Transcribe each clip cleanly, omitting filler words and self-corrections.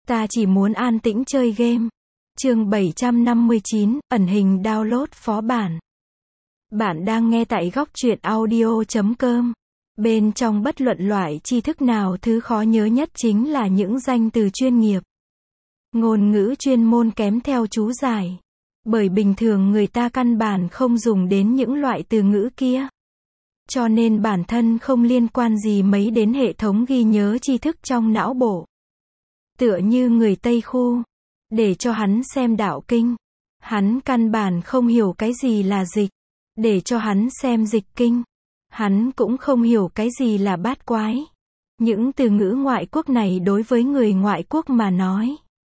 Ta chỉ muốn an tĩnh chơi game. Chương 759, ẩn hình download phó bản. Bạn đang nghe tại góc truyện audio.com. Bên trong bất luận loại tri thức nào, thứ khó nhớ nhất chính là những danh từ chuyên nghiệp. Ngôn ngữ chuyên môn kém theo chú giải. Bởi bình thường người ta căn bản không dùng đến những loại từ ngữ kia. Cho nên bản thân không liên quan gì mấy đến hệ thống ghi nhớ tri thức trong não bộ. Tựa như người Tây khu, để cho hắn xem đạo kinh, hắn căn bản không hiểu cái gì là dịch. Để cho hắn xem dịch kinh, hắn cũng không hiểu cái gì là bát quái. Những từ ngữ ngoại quốc này đối với người ngoại quốc mà nói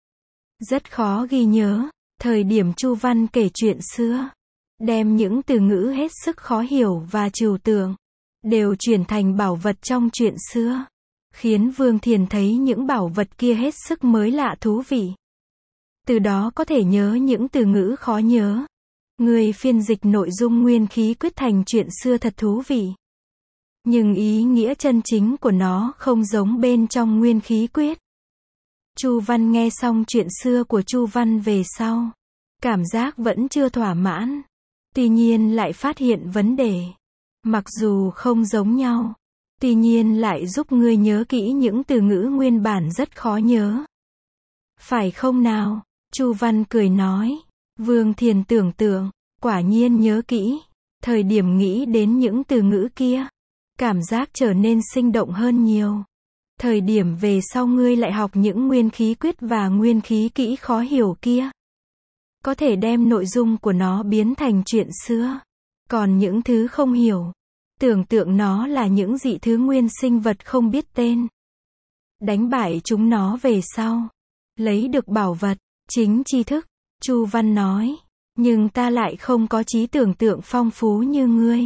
rất khó ghi nhớ. Thời điểm Chu Văn kể chuyện xưa, đem những từ ngữ hết sức khó hiểu và trừu tượng đều chuyển thành bảo vật trong chuyện xưa, khiến Vương Thiền thấy những bảo vật kia hết sức mới lạ thú vị. Từ đó có thể nhớ những từ ngữ khó nhớ. Người phiên dịch nội dung nguyên khí quyết thành chuyện xưa thật thú vị. Nhưng ý nghĩa chân chính của nó không giống bên trong nguyên khí quyết. Chu Văn nghe xong chuyện xưa của Chu Văn về sau, cảm giác vẫn chưa thỏa mãn. Tuy nhiên lại phát hiện vấn đề. Mặc dù không giống nhau, tuy nhiên lại giúp ngươi nhớ kỹ những từ ngữ nguyên bản rất khó nhớ. Phải không nào? Chu Văn cười nói. Vương Thiền tưởng tượng, quả nhiên nhớ kỹ. Thời điểm nghĩ đến những từ ngữ kia, cảm giác trở nên sinh động hơn nhiều. Thời điểm về sau ngươi lại học những nguyên khí quyết và nguyên khí kỹ khó hiểu kia, có thể đem nội dung của nó biến thành chuyện xưa. Còn những thứ không hiểu, tưởng tượng nó là những dị thứ nguyên sinh vật không biết tên. Đánh bại chúng nó về sau, lấy được bảo vật, chính tri thức. Chu Văn nói, nhưng ta lại không có trí tưởng tượng phong phú như ngươi.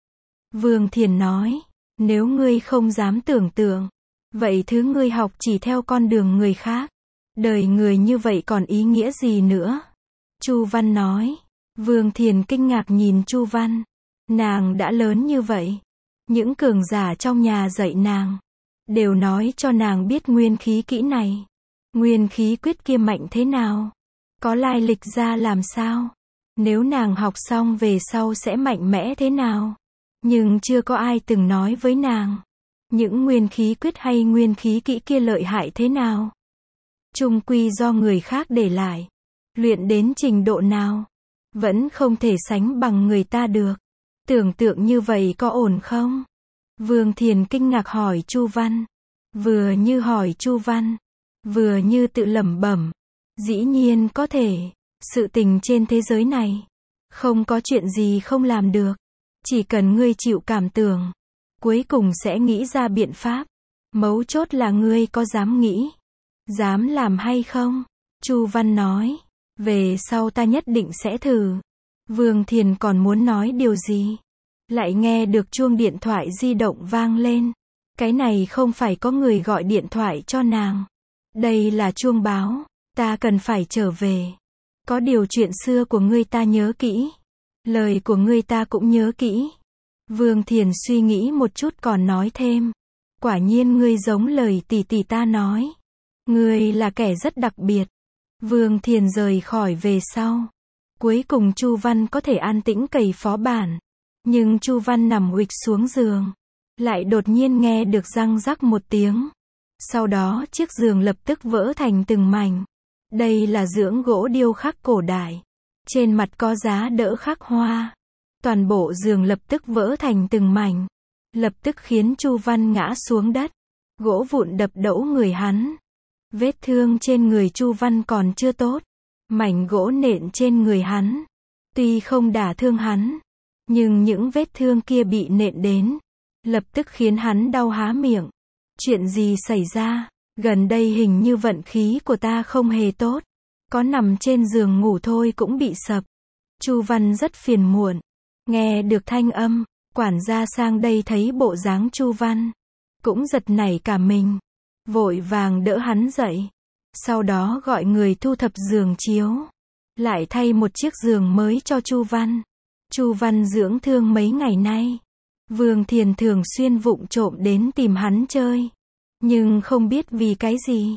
Vương Thiền nói, nếu ngươi không dám tưởng tượng, vậy thứ ngươi học chỉ theo con đường người khác. Đời người như vậy còn ý nghĩa gì nữa? Chu Văn nói. Vương Thiền kinh ngạc nhìn Chu Văn. Nàng đã lớn như vậy. Những cường giả trong nhà dạy nàng đều nói cho nàng biết nguyên khí kỹ này. Nguyên khí quyết kia mạnh thế nào? Có lai lịch ra làm sao? Nếu nàng học xong về sau sẽ mạnh mẽ thế nào? Nhưng chưa có ai từng nói với nàng những nguyên khí quyết hay nguyên khí kỹ kia lợi hại thế nào. Chung quy do người khác để lại. Luyện đến trình độ nào, vẫn không thể sánh bằng người ta được. Tưởng tượng như vậy có ổn không? Vương Thiền kinh ngạc hỏi Chu Văn. Vừa như hỏi Chu Văn, vừa như tự lẩm bẩm. Dĩ nhiên có thể. Sự tình trên thế giới này, không có chuyện gì không làm được. Chỉ cần ngươi chịu cảm tưởng, cuối cùng sẽ nghĩ ra biện pháp. Mấu chốt là ngươi có dám nghĩ, dám làm hay không? Chu Văn nói. Về sau ta nhất định sẽ thử. Vương Thiền còn muốn nói điều gì, lại nghe được chuông điện thoại di động vang lên. Cái này không phải có người gọi điện thoại cho nàng. Đây là chuông báo. Ta cần phải trở về. Có điều chuyện xưa của ngươi ta nhớ kỹ. Lời của ngươi ta cũng nhớ kỹ. Vương Thiền suy nghĩ một chút còn nói thêm. Quả nhiên ngươi giống lời tỷ tỷ ta nói. Ngươi là kẻ rất đặc biệt. Vương Thiền rời khỏi về sau. Cuối cùng Chu Văn có thể an tĩnh cày phó bản. Nhưng Chu Văn nằm uịch xuống giường, lại đột nhiên nghe được răng rắc một tiếng. Sau đó chiếc giường lập tức vỡ thành từng mảnh. Đây là dưỡng gỗ điêu khắc cổ đại. Trên mặt có giá đỡ khắc hoa. Toàn bộ giường lập tức vỡ thành từng mảnh. Lập tức khiến Chu Văn ngã xuống đất. Gỗ vụn đập đẫu người hắn. Vết thương trên người Chu Văn còn chưa tốt. Mảnh gỗ nện trên người hắn, tuy không đả thương hắn, nhưng những vết thương kia bị nện đến, lập tức khiến hắn đau há miệng. Chuyện gì xảy ra? Gần đây hình như vận khí của ta không hề tốt. Có nằm trên giường ngủ thôi cũng bị sập. Chu Văn rất phiền muộn. Nghe được thanh âm, quản gia sang đây thấy bộ dáng Chu Văn, cũng giật nảy cả mình. Vội vàng đỡ hắn dậy. Sau đó gọi người thu thập giường chiếu. Lại thay một chiếc giường mới cho Chu Văn. Chu Văn dưỡng thương mấy ngày nay. Vương Thiền thường xuyên vụng trộm đến tìm hắn chơi. Nhưng không biết vì cái gì.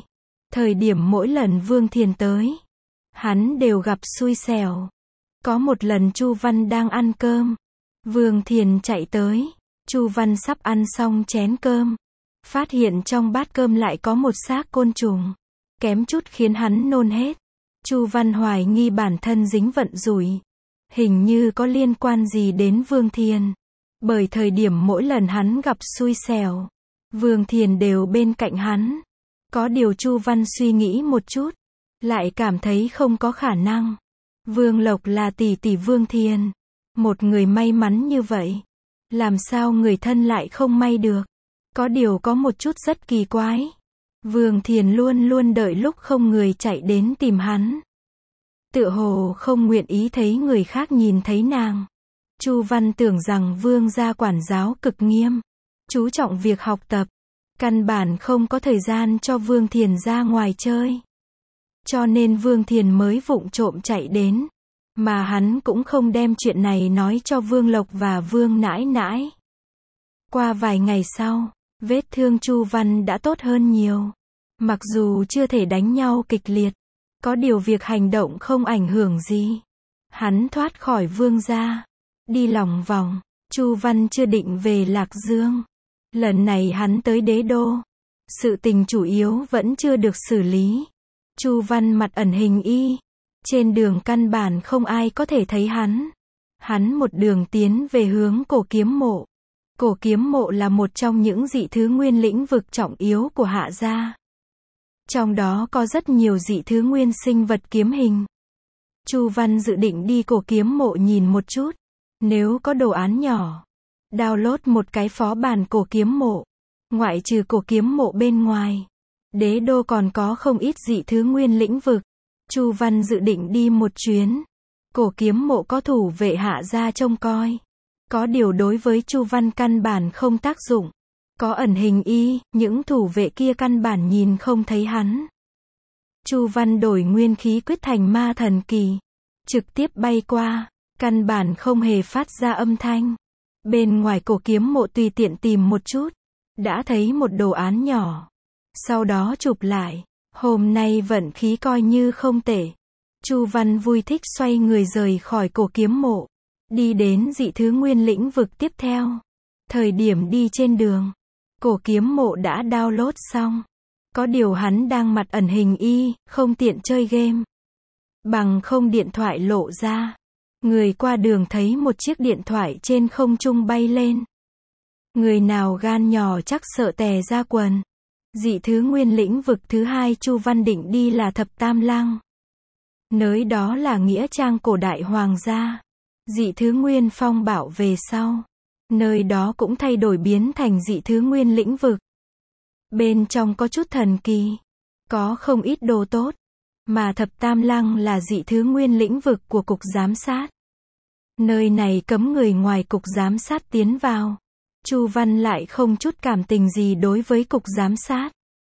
Thời điểm mỗi lần Vương Thiền tới, hắn đều gặp xui xẻo. Có một lần Chu Văn đang ăn cơm, Vương Thiền chạy tới, Chu Văn sắp ăn xong chén cơm, phát hiện trong bát cơm lại có một xác côn trùng, kém chút khiến hắn nôn hết. Chu Văn hoài nghi bản thân dính vận rủi, hình như có liên quan gì đến Vương Thiền. Bởi thời điểm mỗi lần hắn gặp xui xẻo, Vương Thiền đều bên cạnh hắn. Có điều Chu Văn suy nghĩ một chút, lại cảm thấy không có khả năng. Vương Lộc là tỷ tỷ Vương Thiền, một người may mắn như vậy, làm sao người thân lại không may được. Có điều có một chút rất kỳ quái, Vương Thiền luôn luôn đợi lúc không người chạy đến tìm hắn, tựa hồ không nguyện ý thấy người khác nhìn thấy nàng. Chu Văn tưởng rằng Vương gia quản giáo cực nghiêm, chú trọng việc học tập, căn bản không có thời gian cho Vương Thiền ra ngoài chơi. Cho nên Vương Thiền mới vụng trộm chạy đến, mà hắn cũng không đem chuyện này nói cho Vương Lộc và Vương nãi nãi. Qua vài ngày sau, vết thương Chu Văn đã tốt hơn nhiều. Mặc dù chưa thể đánh nhau kịch liệt, có điều việc hành động không ảnh hưởng gì. Hắn thoát khỏi Vương gia, đi lòng vòng. Chu Văn chưa định về Lạc Dương. Lần này hắn tới Đế Đô, sự tình chủ yếu vẫn chưa được xử lý. Chu Văn mặc ẩn hình y, trên đường căn bản không ai có thể thấy hắn. Hắn một đường tiến về hướng Cổ Kiếm Mộ. Cổ Kiếm Mộ là một trong những dị thứ nguyên lĩnh vực trọng yếu của Hạ gia. Trong đó có rất nhiều dị thứ nguyên sinh vật kiếm hình. Chu Văn dự định đi Cổ Kiếm Mộ nhìn một chút. Nếu có đồ án nhỏ, download một cái phó bản Cổ Kiếm Mộ. Ngoại trừ Cổ Kiếm Mộ bên ngoài, Đế Đô còn có không ít dị thứ nguyên lĩnh vực. Chu Văn dự định đi một chuyến. Cổ Kiếm Mộ có thủ vệ Hạ gia trông coi. Có điều đối với Chu Văn căn bản không tác dụng. Có ẩn hình y, những thủ vệ kia căn bản nhìn không thấy hắn. Chu Văn đổi nguyên khí quyết thành ma thần kỳ, trực tiếp bay qua, căn bản không hề phát ra âm thanh. Bên ngoài Cổ Kiếm Mộ tùy tiện tìm một chút, đã thấy một đồ án nhỏ. Sau đó chụp lại. Hôm nay vận khí coi như không tệ. Chu Văn vui thích xoay người rời khỏi Cổ Kiếm Mộ, đi đến dị thứ nguyên lĩnh vực tiếp theo. Thời điểm đi trên đường, Cổ Kiếm Mộ đã download xong. Có điều hắn đang mặc ẩn hình y, không tiện chơi game. Bằng không điện thoại lộ ra. Người qua đường thấy một chiếc điện thoại trên không trung bay lên. Người nào gan nhỏ chắc sợ tè ra quần. Dị thứ nguyên lĩnh vực thứ hai Chu Văn định đi là Thập Tam Lăng. Nơi đó là nghĩa trang cổ đại hoàng gia. Dị thứ nguyên phong bảo về sau, nơi đó cũng thay đổi biến thành dị thứ nguyên lĩnh vực. Bên trong có chút thần kỳ, có không ít đồ tốt. Mà Thập Tam Lăng là dị thứ nguyên lĩnh vực của cục giám sát. Nơi này cấm người ngoài cục giám sát tiến vào. Chu Văn lại không chút cảm tình gì đối với cục giám sát.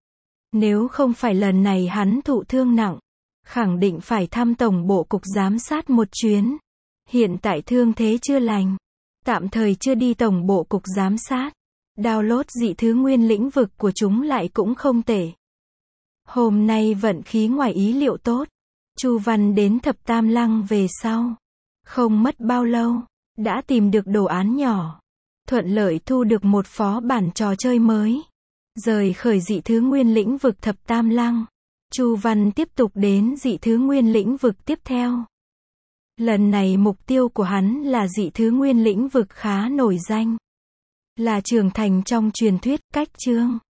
Nếu không phải lần này hắn thụ thương nặng, khẳng định phải thăm tổng bộ cục giám sát một chuyến. Hiện tại thương thế chưa lành, tạm thời chưa đi tổng bộ cục giám sát. Download dị thứ nguyên lĩnh vực của chúng lại cũng không tệ. Hôm nay vận khí ngoài ý liệu tốt. Chu Văn đến Thập Tam Lăng về sau, không mất bao lâu, đã tìm được đồ án nhỏ. Thuận lợi thu được một phó bản trò chơi mới. Rời khỏi dị thứ nguyên lĩnh vực Thập Tam Lăng, Chu Văn tiếp tục đến dị thứ nguyên lĩnh vực tiếp theo. Lần này mục tiêu của hắn là dị thứ nguyên lĩnh vực khá nổi danh. Là Trường Thành trong truyền thuyết, Cách Chương.